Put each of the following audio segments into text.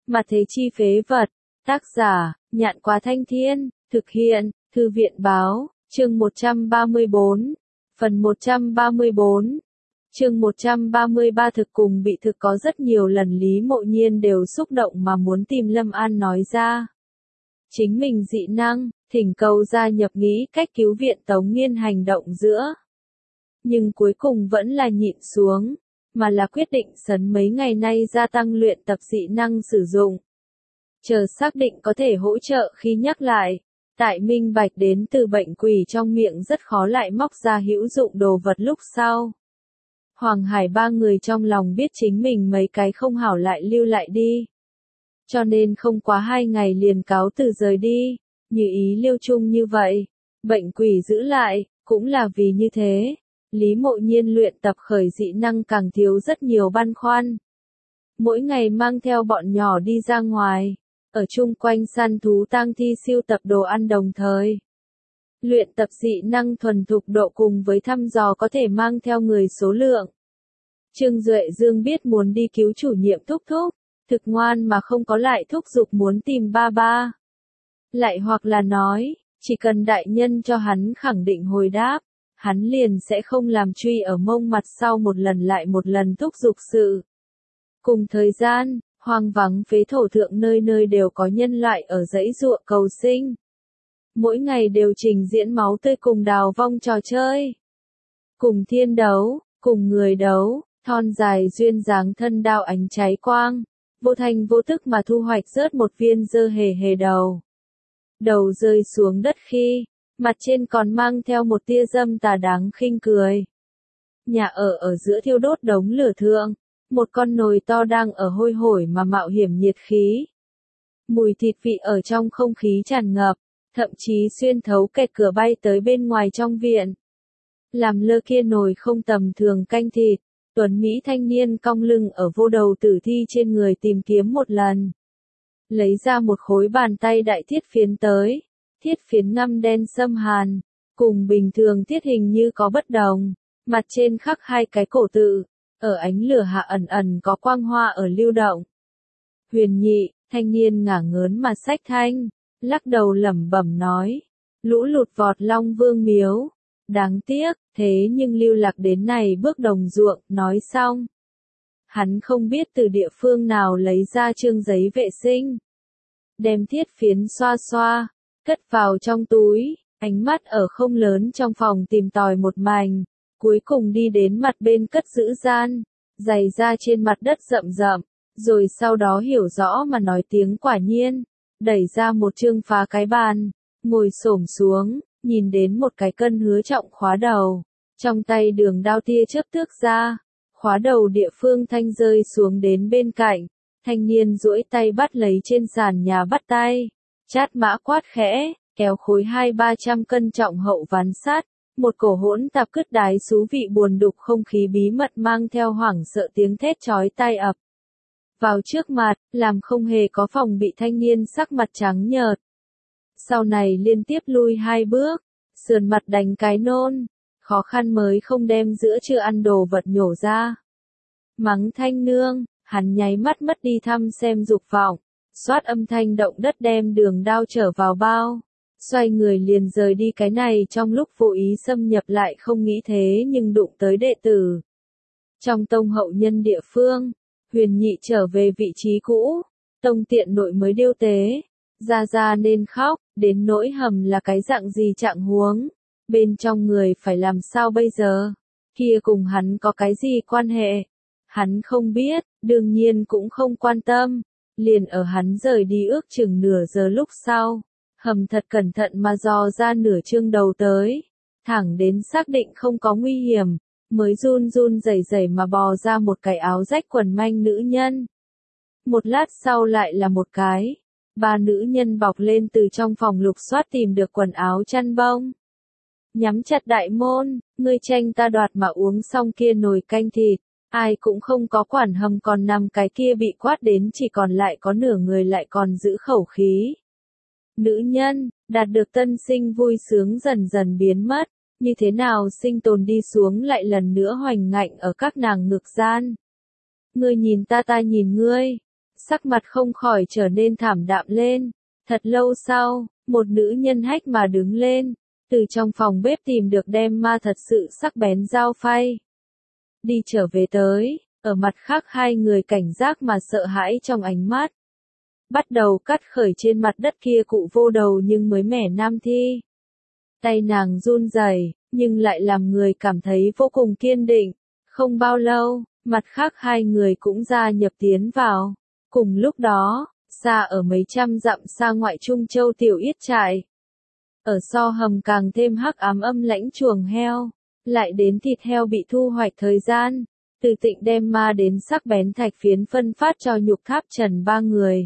Mà thế chi phế vật. Tác giả, Nhạn Quá Thanh Thiên, thực hiện, Thư viện báo, chương 134, phần 134. Chương 133 thực cùng bị thực có rất nhiều lần Lý Mộ Nhiên đều xúc động mà muốn tìm Lâm An nói ra. Chính mình dị năng, thỉnh cầu gia nhập nghĩ cách cứu viện Tống Nghiên hành động giữa. Nhưng cuối cùng vẫn là nhịn xuống, mà là quyết định sấn mấy ngày nay gia tăng luyện tập dị năng sử dụng. Chờ xác định có thể hỗ trợ khi nhắc lại, tại minh bạch đến từ bệnh quỷ trong miệng rất khó lại móc ra hữu dụng đồ vật lúc sau. Hoàng Hải ba người trong lòng biết chính mình mấy cái không hảo lại lưu lại đi. Cho nên không quá 2 ngày liền cáo từ rời đi, như ý Liêu Trung như vậy. Bệnh quỷ giữ lại, cũng là vì như thế. Lý Mộ Nhiên luyện tập khởi dị năng càng thiếu rất nhiều băn khoăn. Mỗi ngày mang theo bọn nhỏ đi ra ngoài, ở chung quanh săn thú tang thi siêu tập đồ ăn đồng thời. Luyện tập dị năng thuần thục độ cùng với thăm dò có thể mang theo người số lượng. Trương Duệ Dương biết muốn đi cứu chủ nhiệm thúc thúc, thực ngoan mà không có lại thúc giục muốn tìm ba ba. Lại hoặc là nói, chỉ cần đại nhân cho hắn khẳng định hồi đáp, hắn liền sẽ không làm truy ở mông mặt sau một lần lại một lần thúc giục sự. Cùng thời gian, hoang vắng phế thổ thượng nơi nơi đều có nhân loại ở dãy ruộng cầu sinh. Mỗi ngày đều trình diễn máu tươi cùng đào vong trò chơi. Cùng thiên đấu, cùng người đấu, thon dài duyên dáng thân đao ánh cháy quang, vô thành vô tức mà thu hoạch rớt một viên dơ hề hề đầu. Đầu rơi xuống đất khi, mặt trên còn mang theo một tia dâm tà đáng khinh cười. Nhà ở giữa thiêu đốt đống lửa thượng, một con nồi to đang ở hôi hổi mà mạo hiểm nhiệt khí. Mùi thịt vị ở trong không khí tràn ngập, thậm chí xuyên thấu kẹt cửa bay tới bên ngoài trong viện. Làm lơ kia nồi không tầm thường canh thịt, tuấn Mỹ thanh niên cong lưng ở vô đầu tử thi trên người tìm kiếm một lần. Lấy ra một khối bàn tay đại thiết phiến tới, thiết phiến ngăm đen xâm hàn, cùng bình thường thiết hình như có bất đồng, mặt trên khắc 2 cái cổ tự, ở ánh lửa hạ ẩn ẩn có quang hoa ở lưu động. Huyền Nhị, thanh niên ngả ngớn mà xách thanh, lắc đầu lẩm bẩm nói, lũ lụt vọt Long Vương miếu, đáng tiếc, thế nhưng lưu lạc đến này bước đồng ruộng, nói xong. Hắn không biết từ địa phương nào lấy ra trương giấy vệ sinh. Đem thiết phiến xoa xoa, cất vào trong túi, ánh mắt ở không lớn trong phòng tìm tòi một mảnh, cuối cùng đi đến mặt bên cất giữ gian, giày ra trên mặt đất rậm rậm, rồi sau đó hiểu rõ mà nói tiếng quả nhiên, đẩy ra một chương phá cái bàn, ngồi xổm xuống, nhìn đến một cái cân hứa trọng khóa đầu, trong tay đường đao tia chớp tước ra, khóa đầu địa phương thanh rơi xuống đến bên cạnh, thanh niên duỗi tay bắt lấy trên sàn nhà bắt tay, chát mã quát khẽ, kéo khối 200-300 cân trọng hậu ván sắt, một cổ hỗn tạp cứt đái xú vị buồn đục không khí bí mật mang theo hoảng sợ tiếng thét chói tai ập vào trước mặt, làm không hề có phòng bị thanh niên sắc mặt trắng nhợt. Sau này liên tiếp lui 2 bước, sườn mặt đánh cái nôn, khó khăn mới không đem giữa chưa ăn đồ vật nhổ ra. Mắng thanh nương, hắn nháy mắt mất đi thăm xem dục vọng, xoát âm thanh động đất đem đường đao trở vào bao, xoay người liền rời đi cái này trong lúc vô ý xâm nhập lại không nghĩ thế nhưng đụng tới đệ tử. Trong tông hậu nhân địa phương, Huyền Nhị trở về vị trí cũ, tông tiện nội mới điêu tế, ra nên khóc, đến nỗi hầm là cái dạng gì trạng huống, bên trong người phải làm sao bây giờ, kia cùng hắn có cái gì quan hệ, hắn không biết, đương nhiên cũng không quan tâm, liền ở hắn rời đi ước chừng nửa giờ lúc sau, hầm thật cẩn thận mà dò ra nửa chương đầu tới, thẳng đến xác định không có nguy hiểm, mới run run rẩy rẩy mà bò ra một cái áo rách quần manh nữ nhân. Một lát sau lại là một cái, 3 nữ nhân bọc lên từ trong phòng lục soát tìm được quần áo chăn bông. Nhắm chặt đại môn, ngươi tranh ta đoạt mà uống xong kia nồi canh thịt, ai cũng không có quản hầm còn nằm cái kia bị quát đến chỉ còn lại có nửa người lại còn giữ khẩu khí. Nữ nhân, đạt được tân sinh vui sướng dần dần biến mất, như thế nào sinh tồn đi xuống lại lần nữa hoành ngạnh ở các nàng ngực gian. Ngươi nhìn ta nhìn ngươi, sắc mặt không khỏi trở nên thảm đạm lên. Thật lâu sau, một nữ nhân hách mà đứng lên, từ trong phòng bếp tìm được đem ma thật sự sắc bén dao phay. Đi trở về tới, ở mặt khác hai người cảnh giác mà sợ hãi trong ánh mắt. Bắt đầu cắt khởi trên mặt đất kia cụ vô đầu nhưng mới mẻ nam thi. Tay nàng run rẩy, nhưng lại làm người cảm thấy vô cùng kiên định. Không bao lâu, mặt khác hai người cũng gia nhập tiến vào. Cùng lúc đó, xa ở mấy trăm dặm xa ngoại Trung Châu tiểu yết trại. Ở so hầm càng thêm hắc ám âm lãnh chuồng heo, lại đến thịt heo bị thu hoạch thời gian, từ Tịnh đem ma đến sắc bén thạch phiến phân phát cho Nhục Tháp Trần ba người.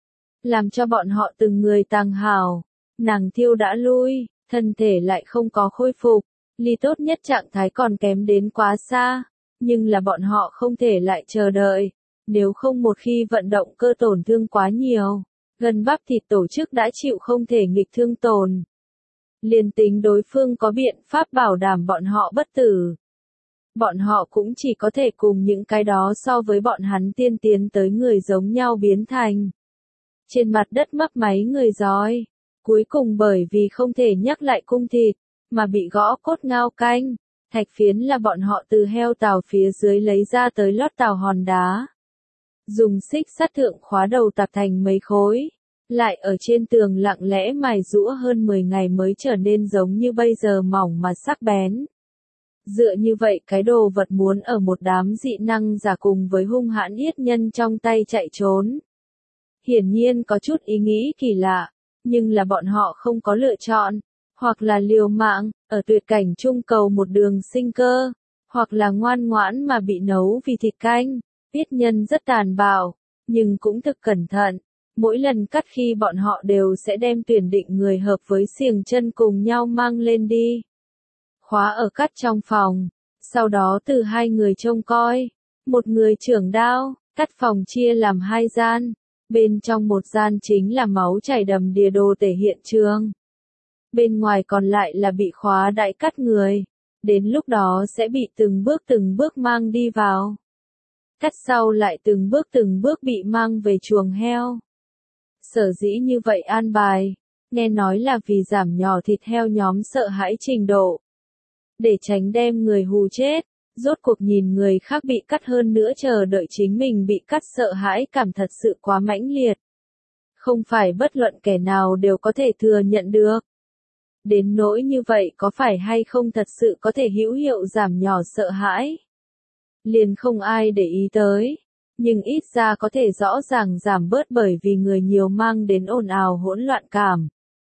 Làm cho bọn họ từng người tàng hào, nàng thiêu đã lui, thân thể lại không có khôi phục, ly tốt nhất trạng thái còn kém đến quá xa, nhưng là bọn họ không thể lại chờ đợi, nếu không một khi vận động cơ tổn thương quá nhiều, gần bắp thịt tổ chức đã chịu không thể nghịch thương tồn. Liền tính đối phương có biện pháp bảo đảm bọn họ bất tử. Bọn họ cũng chỉ có thể cùng những cái đó so với bọn hắn tiên tiến tới người giống nhau biến thành. Trên mặt đất mấp máy người giói, cuối cùng bởi vì không thể nhắc lại cung thịt, mà bị gõ cốt ngao canh, thạch phiến là bọn họ từ heo tàu phía dưới lấy ra tới lót tàu hòn đá. Dùng xích sắt thượng khóa đầu tạp thành mấy khối, lại ở trên tường lặng lẽ mài rũa hơn 10 ngày mới trở nên giống như bây giờ mỏng mà sắc bén. Dựa như vậy cái đồ vật muốn ở một đám dị năng giả cùng với hung hãn yết nhân trong tay chạy trốn. Hiển nhiên có chút ý nghĩ kỳ lạ, nhưng là bọn họ không có lựa chọn, hoặc là liều mạng, ở tuyệt cảnh trung cầu một đường sinh cơ, hoặc là ngoan ngoãn mà bị nấu vì thịt canh. Yết nhân rất tàn bạo, nhưng cũng thực cẩn thận. Mỗi lần cắt khi bọn họ đều sẽ đem tuyển định người hợp với xiềng chân cùng nhau mang lên đi. Khóa ở cắt trong phòng, sau đó từ hai người trông coi, một người trưởng đao, cắt phòng chia làm hai gian, bên trong một gian chính là máu chảy đầm đìa đồ tể hiện trường. Bên ngoài còn lại là bị khóa đại cắt người, đến lúc đó sẽ bị từng bước mang đi vào. Cắt sau lại từng bước bị mang về chuồng heo. Sở dĩ như vậy an bài, nghe nói là vì giảm nhỏ thịt heo nhóm sợ hãi trình độ. Để tránh đem người hù chết, rốt cuộc nhìn người khác bị cắt hơn nữa chờ đợi chính mình bị cắt sợ hãi cảm thật sự quá mãnh liệt. Không phải bất luận kẻ nào đều có thể thừa nhận được. Đến nỗi như vậy có phải hay không thật sự có thể hữu hiệu giảm nhỏ sợ hãi. Liền không ai để ý tới, nhưng ít ra có thể rõ ràng giảm bớt bởi vì người nhiều mang đến ồn ào hỗn loạn cảm.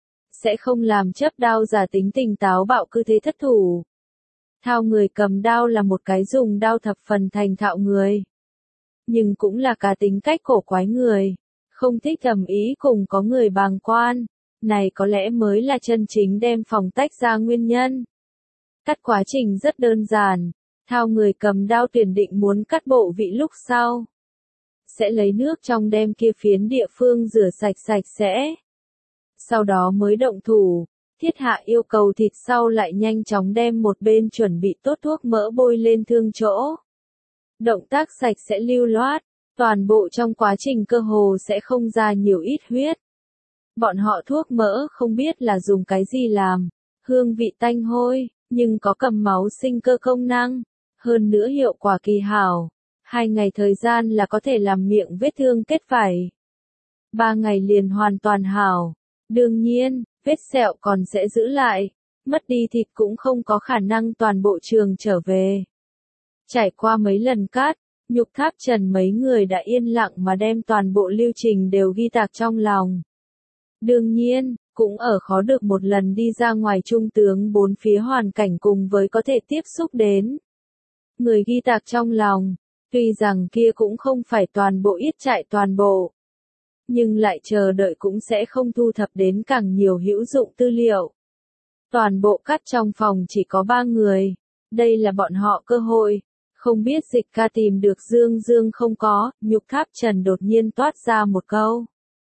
Sẽ không làm chấp đao giả tính tình táo bạo cứ thế thất thủ. Thao người cầm đao là một cái dùng đao thập phần thành thạo người. Nhưng cũng là cá tính cách cổ quái người, không thích ầm ĩ cùng có người bàng quan. Này có lẽ mới là chân chính đem phòng tách ra nguyên nhân. Cắt quá trình rất đơn giản. Thao người cầm đao tuyển định muốn cắt bộ vị lúc sau. Sẽ lấy nước trong đem kia phiến địa phương rửa sạch sẽ. Sau đó mới động thủ, thiết hạ yêu cầu thịt sau lại nhanh chóng đem một bên chuẩn bị tốt thuốc mỡ bôi lên thương chỗ. Động tác sạch sẽ lưu loát, toàn bộ trong quá trình cơ hồ sẽ không ra nhiều ít huyết. Bọn họ thuốc mỡ không biết là dùng cái gì làm, hương vị tanh hôi, nhưng có cầm máu sinh cơ công năng. Hơn nữa hiệu quả kỳ hảo, 2 ngày thời gian là có thể làm miệng vết thương kết vảy. 3 ngày liền hoàn toàn hảo. Đương nhiên, vết sẹo còn sẽ giữ lại, mất đi thịt cũng không có khả năng toàn bộ trường trở về. Trải qua mấy lần cắt, Nhục Tháp Trần mấy người đã yên lặng mà đem toàn bộ lưu trình đều ghi tạc trong lòng. Đương nhiên, cũng ở khó được một lần đi ra ngoài trung tướng bốn phía hoàn cảnh cùng với có thể tiếp xúc đến. Người ghi tạc trong lòng, tuy rằng kia cũng không phải toàn bộ yết trại toàn bộ, nhưng lại chờ đợi cũng sẽ không thu thập đến càng nhiều hữu dụng tư liệu. Toàn bộ cắt trong phòng chỉ có 3 người, đây là bọn họ cơ hội, không biết Dịch Ca tìm được Dương không có, Nhục Tháp Trần đột nhiên toát ra một câu.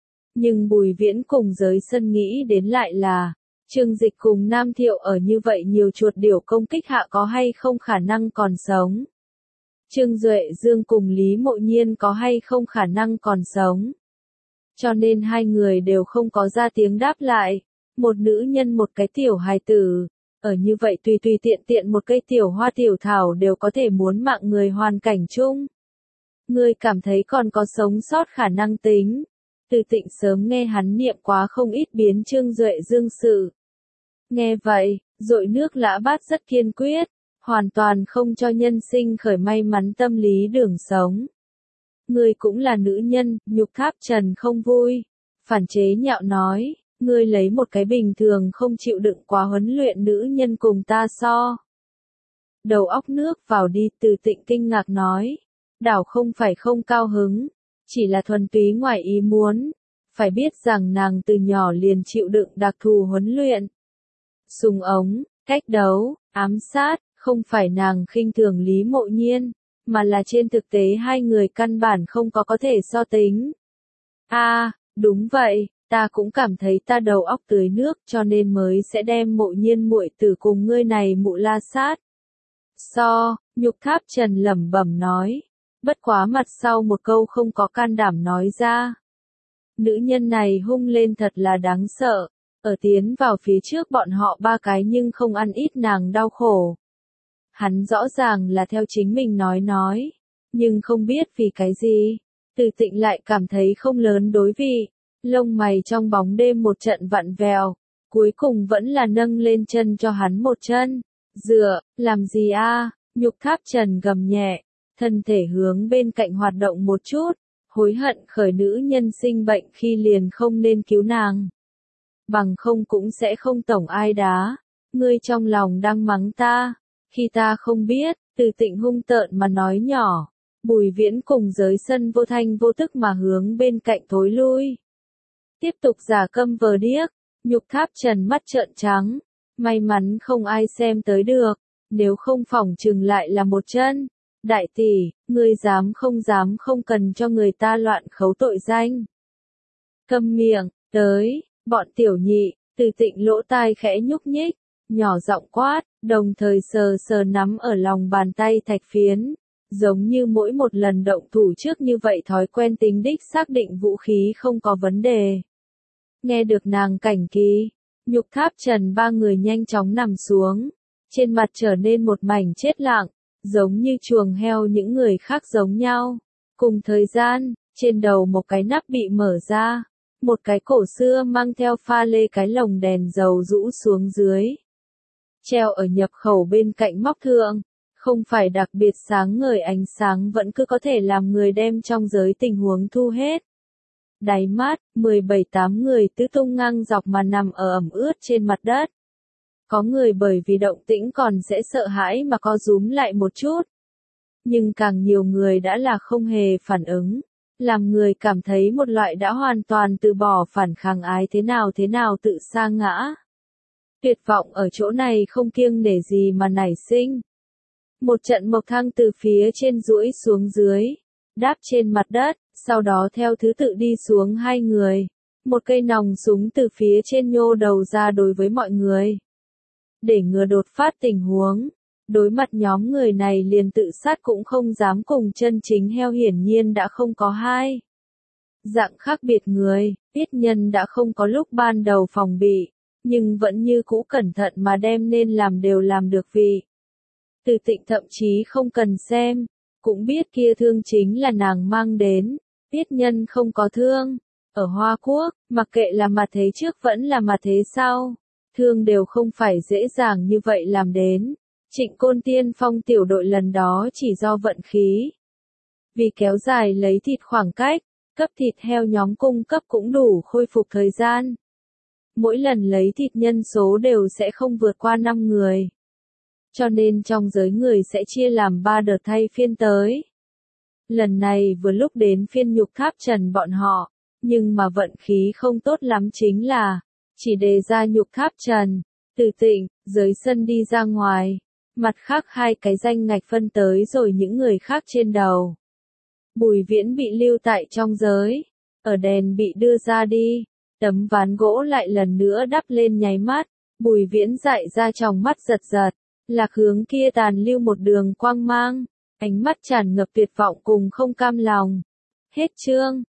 Nhưng Bùi Viễn cùng giới sân nghĩ đến lại là, Trương Dịch cùng Nam Thiệu ở như vậy nhiều chuột điểu công kích hạ có hay không khả năng còn sống. Trương Duệ Dương cùng Lý Mộ Nhiên có hay không khả năng còn sống. Cho nên hai người đều không có ra tiếng đáp lại. Một nữ nhân một cái tiểu hài tử. Ở như vậy tùy tùy tiện tiện một cây tiểu hoa tiểu thảo đều có thể muốn mạng người hoàn cảnh chung. Ngươi cảm thấy còn có sống sót khả năng tính. Từ Tịnh sớm nghe hắn niệm quá không ít biến Trương Duệ Dương sự. Nghe vậy, dội nước lã bát rất kiên quyết, hoàn toàn không cho nhân sinh khởi may mắn tâm lý đường sống. Ngươi cũng là nữ nhân, Nhục Tháp Trần không vui. Phản chế nhạo nói, ngươi lấy một cái bình thường không chịu đựng quá huấn luyện nữ nhân cùng ta so. Đầu óc nước vào đi, Từ Tịnh kinh ngạc nói. Đảo không phải không cao hứng, chỉ là thuần túy ngoài ý muốn. Phải biết rằng nàng từ nhỏ liền chịu đựng đặc thù huấn luyện. Súng ống, cách đấu, ám sát, không phải nàng khinh thường Lý Mộ Nhiên, mà là trên thực tế hai người căn bản không có thể so tính. Đúng vậy, ta cũng cảm thấy ta đầu óc tưới nước cho nên mới sẽ đem Mộ Nhiên muội tử cùng ngươi này mụ la sát. Nhục Tháp Trần lẩm bẩm nói, bất quá mặt sau một câu không có can đảm nói ra. Nữ nhân này hung lên thật là đáng sợ, ở tiến vào phía trước bọn họ ba cái nhưng không ăn ít nàng đau khổ. Hắn rõ ràng là theo chính mình nói, nhưng không biết vì cái gì, Từ Tịnh lại cảm thấy không lớn đối vị, lông mày trong bóng đêm một trận vặn vẹo, cuối cùng vẫn là nâng lên chân cho hắn một chân. Dựa, làm gì a? Nhục Tháp Trần gầm nhẹ, thân thể hướng bên cạnh hoạt động một chút, hối hận khởi nữ nhân sinh bệnh khi liền không nên cứu nàng. Bằng không cũng sẽ không tổng ai đá, ngươi trong lòng đang mắng ta, khi ta không biết, Từ Tịnh hung tợn mà nói nhỏ, Bùi Viễn cùng giới sân vô thanh vô tức mà hướng bên cạnh thối lui. Tiếp tục giả câm vờ điếc, Nhục Tháp Trần mắt trợn trắng, may mắn không ai xem tới được, nếu không phỏng chừng lại là một chân. Đại tỷ, ngươi dám không cần cho người ta loạn khấu tội danh. Câm miệng, tới, bọn tiểu nhị, Từ Tịnh lỗ tai khẽ nhúc nhích, nhỏ giọng quát, đồng thời sờ nắm ở lòng bàn tay thạch phiến, giống như mỗi một lần động thủ trước như vậy thói quen tính đích xác định vũ khí không có vấn đề. Nghe được nàng cảnh kỳ, Nhục Tháp Trần ba người nhanh chóng nằm xuống, trên mặt trở nên một mảnh chết lặng, giống như chuồng heo những người khác giống nhau. Cùng thời gian, trên đầu một cái nắp bị mở ra, một cái cổ xưa mang theo pha lê cái lồng đèn dầu rũ xuống dưới. Treo ở nhập khẩu bên cạnh móc thượng, không phải đặc biệt sáng ngời ánh sáng vẫn cứ có thể làm người đem trong giới tình huống thu hết. Đáy mắt, 17-8 người tứ tung ngang dọc mà nằm ở ẩm ướt trên mặt đất. Có người bởi vì động tĩnh còn sẽ sợ hãi mà co rúm lại một chút. Nhưng càng nhiều người đã là không hề phản ứng, làm người cảm thấy một loại đã hoàn toàn từ bỏ phản kháng ái thế nào tự sa ngã. Tuyệt vọng ở chỗ này không kiêng nể gì mà nảy sinh. Một trận mộc thang từ phía trên duỗi xuống dưới, đáp trên mặt đất, sau đó theo thứ tự đi xuống hai người. Một cây nòng súng từ phía trên nhô đầu ra đối với mọi người. Để ngừa đột phát tình huống, đối mặt nhóm người này liền tự sát cũng không dám cùng chân chính heo hiển nhiên đã không có hai. Dạng khác biệt người, biết nhân đã không có lúc ban đầu phòng bị, nhưng vẫn như cũ cẩn thận mà đem nên làm đều làm được vị. Từ Tịnh thậm chí không cần xem, cũng biết kia thương chính là nàng mang đến, biết nhân không có thương. Ở Hoa Quốc, mặc kệ là mặt thế trước vẫn là mặt thế sau, thương đều không phải dễ dàng như vậy làm đến. Trịnh Côn Tiên Phong tiểu đội lần đó chỉ do vận khí. Vì kéo dài lấy thịt khoảng cách, cấp thịt heo nhóm cung cấp cũng đủ khôi phục thời gian. Mỗi lần lấy thịt nhân số đều sẽ không vượt qua 5 người. Cho nên trong giới người sẽ chia làm 3 đợt thay phiên tới. Lần này vừa lúc đến phiên Nhục Tháp Trần bọn họ, nhưng mà vận khí không tốt lắm chính là, chỉ đề ra Nhục Tháp Trần, Từ Tịnh, giới sân đi ra ngoài, mặt khác hai cái danh ngạch phân tới rồi những người khác trên đầu. Bùi Viễn bị lưu tại trong giới, ở đèn bị đưa ra đi, tấm ván gỗ lại lần nữa đắp lên nháy mắt, Bùi Viễn dại ra trong mắt giật giật, lạc hướng kia tàn lưu một đường quang mang, ánh mắt tràn ngập tuyệt vọng cùng không cam lòng. Hết chương.